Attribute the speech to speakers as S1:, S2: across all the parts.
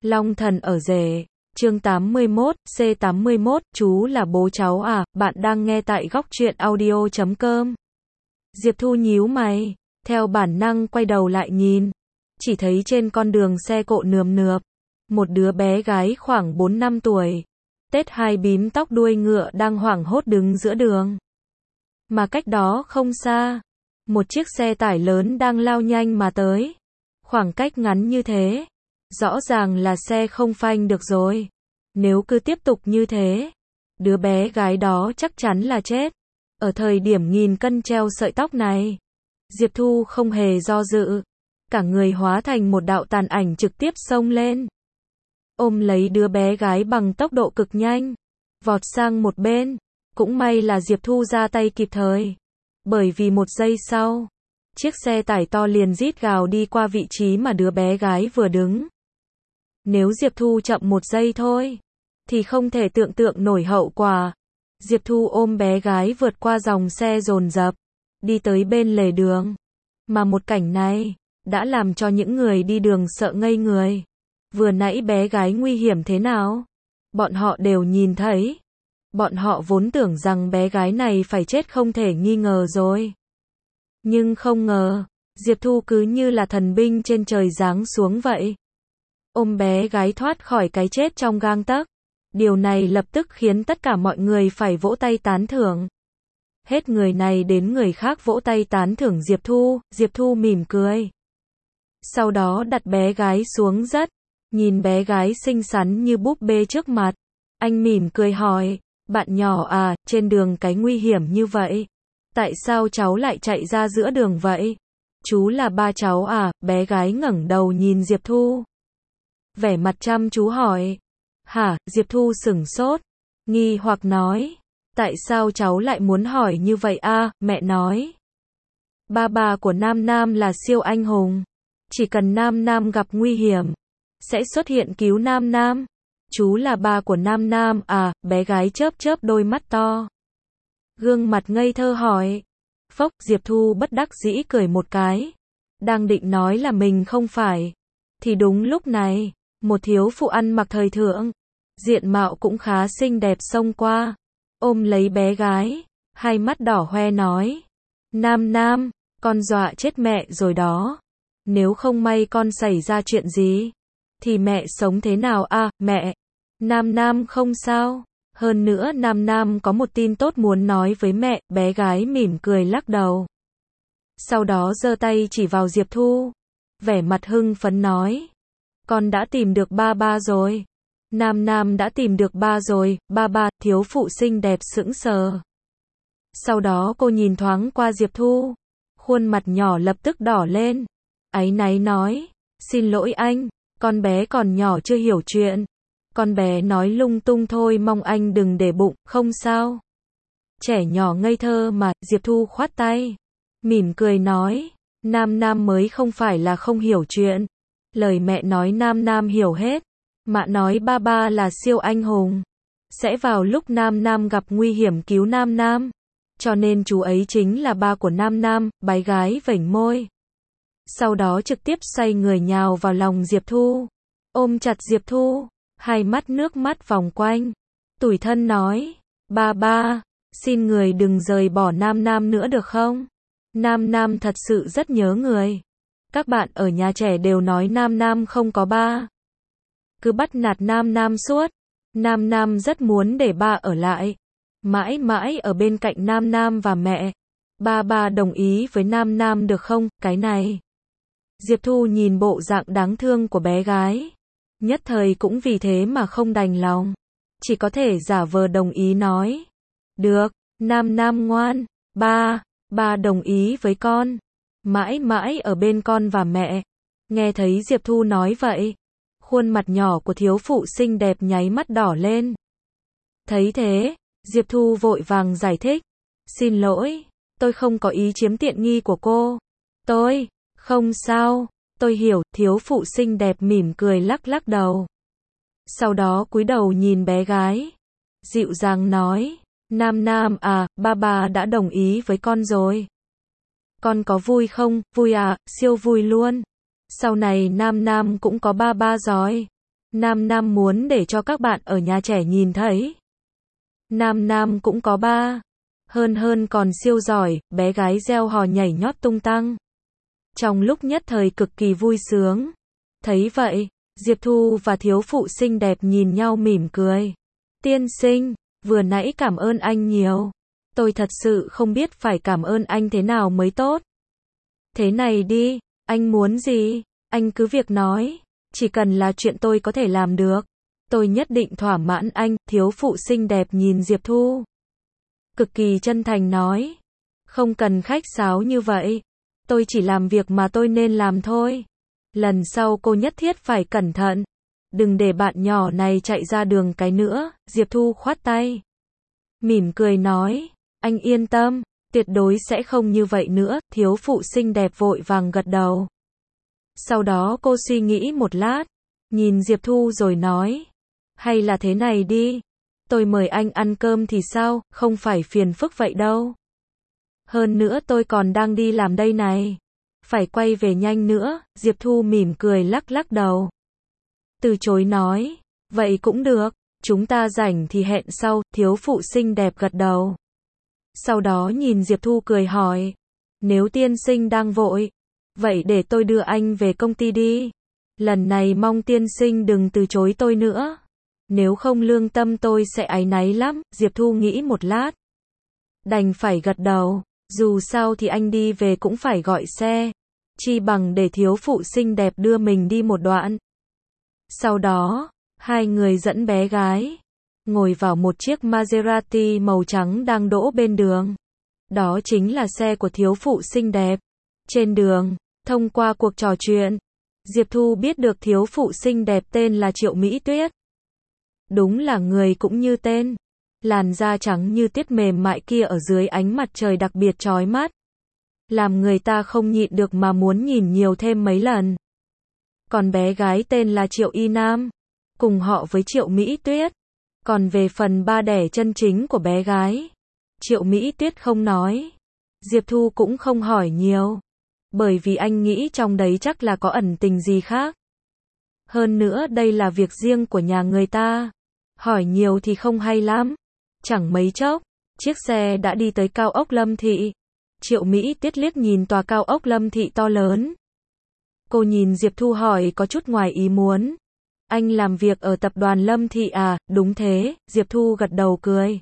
S1: Long thần ở rể. Chương 81, C81, chú là bố cháu à, bạn đang nghe tại góc truyện audio.com. Diệp Thu nhíu mày, theo bản năng quay đầu lại nhìn, chỉ thấy trên con đường xe cộ nườm nượp, một đứa bé gái khoảng 4-5 tuổi, tết hai bím tóc đuôi ngựa đang hoảng hốt đứng giữa đường. Mà cách đó không xa, một chiếc xe tải lớn đang lao nhanh mà tới. Khoảng cách ngắn như thế, rõ ràng là xe không phanh được rồi. Nếu cứ tiếp tục như thế, đứa bé gái đó chắc chắn là chết. Ở thời điểm nghìn cân treo sợi tóc này, Diệp Thu không hề do dự, cả người hóa thành một đạo tàn ảnh trực tiếp xông lên, ôm lấy đứa bé gái bằng tốc độ cực nhanh, vọt sang một bên. Cũng may là Diệp Thu ra tay kịp thời, bởi vì một giây sau, chiếc xe tải to liền rít gào đi qua vị trí mà đứa bé gái vừa đứng. Nếu Diệp Thu chậm một giây thôi, thì không thể tưởng tượng nổi hậu quả. Diệp Thu ôm bé gái vượt qua dòng xe dồn dập, đi tới bên lề đường. Mà một cảnh này, đã làm cho những người đi đường sợ ngây người. Vừa nãy bé gái nguy hiểm thế nào? Bọn họ đều nhìn thấy. Bọn họ vốn tưởng rằng bé gái này phải chết không thể nghi ngờ rồi. Nhưng không ngờ, Diệp Thu cứ như là thần binh trên trời giáng xuống vậy. Ôm bé gái thoát khỏi cái chết trong gang tấc. Điều này lập tức khiến tất cả mọi người phải vỗ tay tán thưởng. Hết người này đến người khác vỗ tay tán thưởng Diệp Thu mỉm cười. Sau đó đặt bé gái xuống đất, nhìn bé gái xinh xắn như búp bê trước mặt. Anh mỉm cười hỏi, bạn nhỏ à, trên đường cái nguy hiểm như vậy, tại sao cháu lại chạy ra giữa đường vậy? Chú là ba cháu à? Bé gái ngẩng đầu nhìn Diệp Thu, vẻ mặt chăm chú hỏi. Hả? Diệp Thu sửng sốt, nghi hoặc nói, tại sao cháu lại muốn hỏi như vậy à? Mẹ nói, ba của Nam Nam là siêu anh hùng, chỉ cần Nam Nam gặp nguy hiểm, sẽ xuất hiện cứu Nam Nam. Chú là ba của Nam Nam à? Bé gái chớp chớp đôi mắt to, gương mặt ngây thơ hỏi. Phốc, Diệp Thu bất đắc dĩ cười một cái, đang định nói là mình không phải, thì đúng lúc này, một thiếu phụ ăn mặc thời thượng, diện mạo cũng khá xinh đẹp xông qua, ôm lấy bé gái, hai mắt đỏ hoe nói, Nam Nam, con dọa chết mẹ rồi đó, nếu không may con xảy ra chuyện gì, thì mẹ sống thế nào à? Mẹ, Nam Nam không sao, hơn nữa Nam Nam có một tin tốt muốn nói với mẹ. Bé gái mỉm cười lắc đầu, sau đó giơ tay chỉ vào Diệp Thu, vẻ mặt hưng phấn nói, con đã tìm được ba rồi. Nam Nam đã tìm được ba rồi. Ba? Thiếu phụ xinh đẹp sững sờ. Sau đó cô nhìn thoáng qua Diệp Thu, khuôn mặt nhỏ lập tức đỏ lên, áy náy nói, xin lỗi anh, con bé còn nhỏ chưa hiểu chuyện, con bé nói lung tung thôi, mong anh đừng để bụng. Không sao, trẻ nhỏ ngây thơ mà. Diệp Thu khoát tay, mỉm cười nói, Nam Nam mới không phải là không hiểu chuyện, lời mẹ nói Nam Nam hiểu hết. Mẹ nói ba là siêu anh hùng, sẽ vào lúc Nam Nam gặp nguy hiểm cứu Nam Nam, cho nên chú ấy chính là ba của Nam Nam. Bé gái vểnh môi, sau đó trực tiếp xoay người nhào vào lòng Diệp Thu, ôm chặt Diệp Thu, hai mắt nước mắt vòng quanh, tủi thân nói, ba, xin người đừng rời bỏ Nam Nam nữa được không? Nam Nam thật sự rất nhớ người. Các bạn ở nhà trẻ đều nói Nam Nam không có ba, cứ bắt nạt Nam Nam suốt. Nam Nam rất muốn để ba ở lại, mãi mãi ở bên cạnh Nam Nam và mẹ. Ba đồng ý với Nam Nam được không? Cái này. Diệp Thu nhìn bộ dạng đáng thương của bé gái, nhất thời cũng vì thế mà không đành lòng, chỉ có thể giả vờ đồng ý nói, được, Nam Nam ngoan, ba đồng ý với con, mãi mãi ở bên con và mẹ. Nghe thấy Diệp Thu nói vậy, khuôn mặt nhỏ của thiếu phụ xinh đẹp nháy mắt đỏ lên. Thấy thế, Diệp Thu vội vàng giải thích, xin lỗi, tôi không có ý chiếm tiện nghi của cô. Tôi, không sao, tôi hiểu. Thiếu phụ xinh đẹp mỉm cười lắc lắc đầu. Sau đó cúi đầu nhìn bé gái, dịu dàng nói, Nam Nam à, ba đã đồng ý với con rồi. Con có vui không? Vui à, siêu vui luôn. Sau này Nam Nam cũng có ba rồi. Nam muốn để cho các bạn ở nhà trẻ nhìn thấy. Nam cũng có ba. Hơn còn siêu giỏi, bé gái reo hò nhảy nhót tung tăng. Trong lúc nhất thời cực kỳ vui sướng. Thấy vậy, Diệp Thu và thiếu phụ xinh đẹp nhìn nhau mỉm cười. Tiên sinh, vừa nãy cảm ơn anh nhiều. Tôi thật sự không biết phải cảm ơn anh thế nào mới tốt. Thế này đi, anh muốn gì, anh cứ việc nói. Chỉ cần là chuyện tôi có thể làm được. Tôi nhất định thỏa mãn anh, thiếu phụ xinh đẹp nhìn Diệp Thu. Cực kỳ chân thành nói. Không cần khách sáo như vậy. Tôi chỉ làm việc mà tôi nên làm thôi. Lần sau cô nhất thiết phải cẩn thận. Đừng để bạn nhỏ này chạy ra đường cái nữa, Diệp Thu khoát tay. Mỉm cười nói, anh yên tâm, tuyệt đối sẽ không như vậy nữa, thiếu phụ xinh đẹp vội vàng gật đầu. Sau đó cô suy nghĩ một lát, nhìn Diệp Thu rồi nói, hay là thế này đi, tôi mời anh ăn cơm thì sao, không phải phiền phức vậy đâu. Hơn nữa tôi còn đang đi làm đây này. Phải quay về nhanh nữa, Diệp Thu mỉm cười lắc lắc đầu. Từ chối nói, vậy cũng được, chúng ta rảnh thì hẹn sau, thiếu phụ xinh đẹp gật đầu. Sau đó nhìn Diệp Thu cười hỏi, nếu tiên sinh đang vội, vậy để tôi đưa anh về công ty đi. Lần này mong tiên sinh đừng từ chối tôi nữa. Nếu không lương tâm tôi sẽ áy náy lắm, Diệp Thu nghĩ một lát. Đành phải gật đầu, dù sao thì anh đi về cũng phải gọi xe. Chi bằng để thiếu phụ xinh đẹp đưa mình đi một đoạn. Sau đó, hai người dẫn bé gái ngồi vào một chiếc Maserati màu trắng đang đỗ bên đường. Đó chính là xe của thiếu phụ xinh đẹp. Trên đường, thông qua cuộc trò chuyện, Diệp Thu biết được thiếu phụ xinh đẹp tên là Triệu Mỹ Tuyết. Đúng là người cũng như tên. Làn da trắng như tuyết mềm mại kia ở dưới ánh mặt trời đặc biệt chói mắt. Làm người ta không nhịn được mà muốn nhìn nhiều thêm mấy lần. Còn bé gái tên là Triệu Y Nam, cùng họ với Triệu Mỹ Tuyết. Còn về phần ba đẻ chân chính của bé gái, Triệu Mỹ Tuyết không nói. Diệp Thu cũng không hỏi nhiều, bởi vì anh nghĩ trong đấy chắc là có ẩn tình gì khác. Hơn nữa đây là việc riêng của nhà người ta, hỏi nhiều thì không hay lắm. Chẳng mấy chốc, chiếc xe đã đi tới cao ốc Lâm Thị. Triệu Mỹ Tuyết liếc nhìn tòa cao ốc Lâm Thị to lớn. Cô nhìn Diệp Thu hỏi có chút ngoài ý muốn. Anh làm việc ở tập đoàn Lâm Thị à? Đúng thế, Diệp Thu gật đầu cười.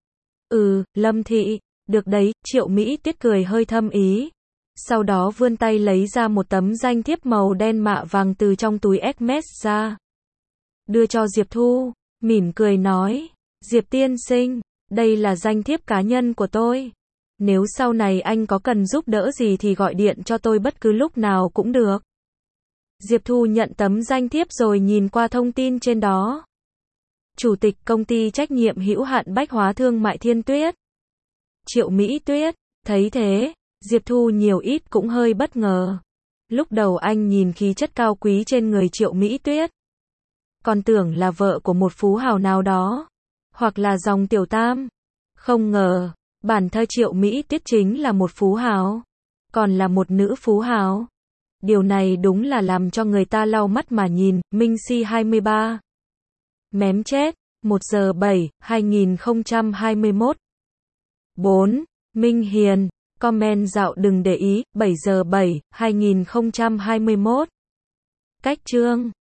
S1: Lâm Thị, được đấy, Triệu Mỹ Tuyết cười hơi thâm ý. Sau đó vươn tay lấy ra một tấm danh thiếp màu đen mạ vàng từ trong túi Hermes ra. Đưa cho Diệp Thu, mỉm cười nói, Diệp tiên sinh, đây là danh thiếp cá nhân của tôi. Nếu sau này anh có cần giúp đỡ gì thì gọi điện cho tôi bất cứ lúc nào cũng được. Diệp Thu nhận tấm danh thiếp rồi nhìn qua thông tin trên đó. Chủ tịch công ty trách nhiệm hữu hạn bách hóa thương mại Thiên Tuyết. Triệu Mỹ Tuyết, thấy thế, Diệp Thu nhiều ít cũng hơi bất ngờ. Lúc đầu anh nhìn khí chất cao quý trên người Triệu Mỹ Tuyết, còn tưởng là vợ của một phú hào nào đó, hoặc là dòng tiểu tam. Không ngờ, bản thân Triệu Mỹ Tuyết chính là một phú hào, còn là một nữ phú hào. Điều này đúng là làm cho người ta lau mắt mà nhìn. Minh Si 23. Mém chết, 1/7/2021. 4. Minh Hiền, comment dạo đừng để ý, 7/7/2021. Cách chương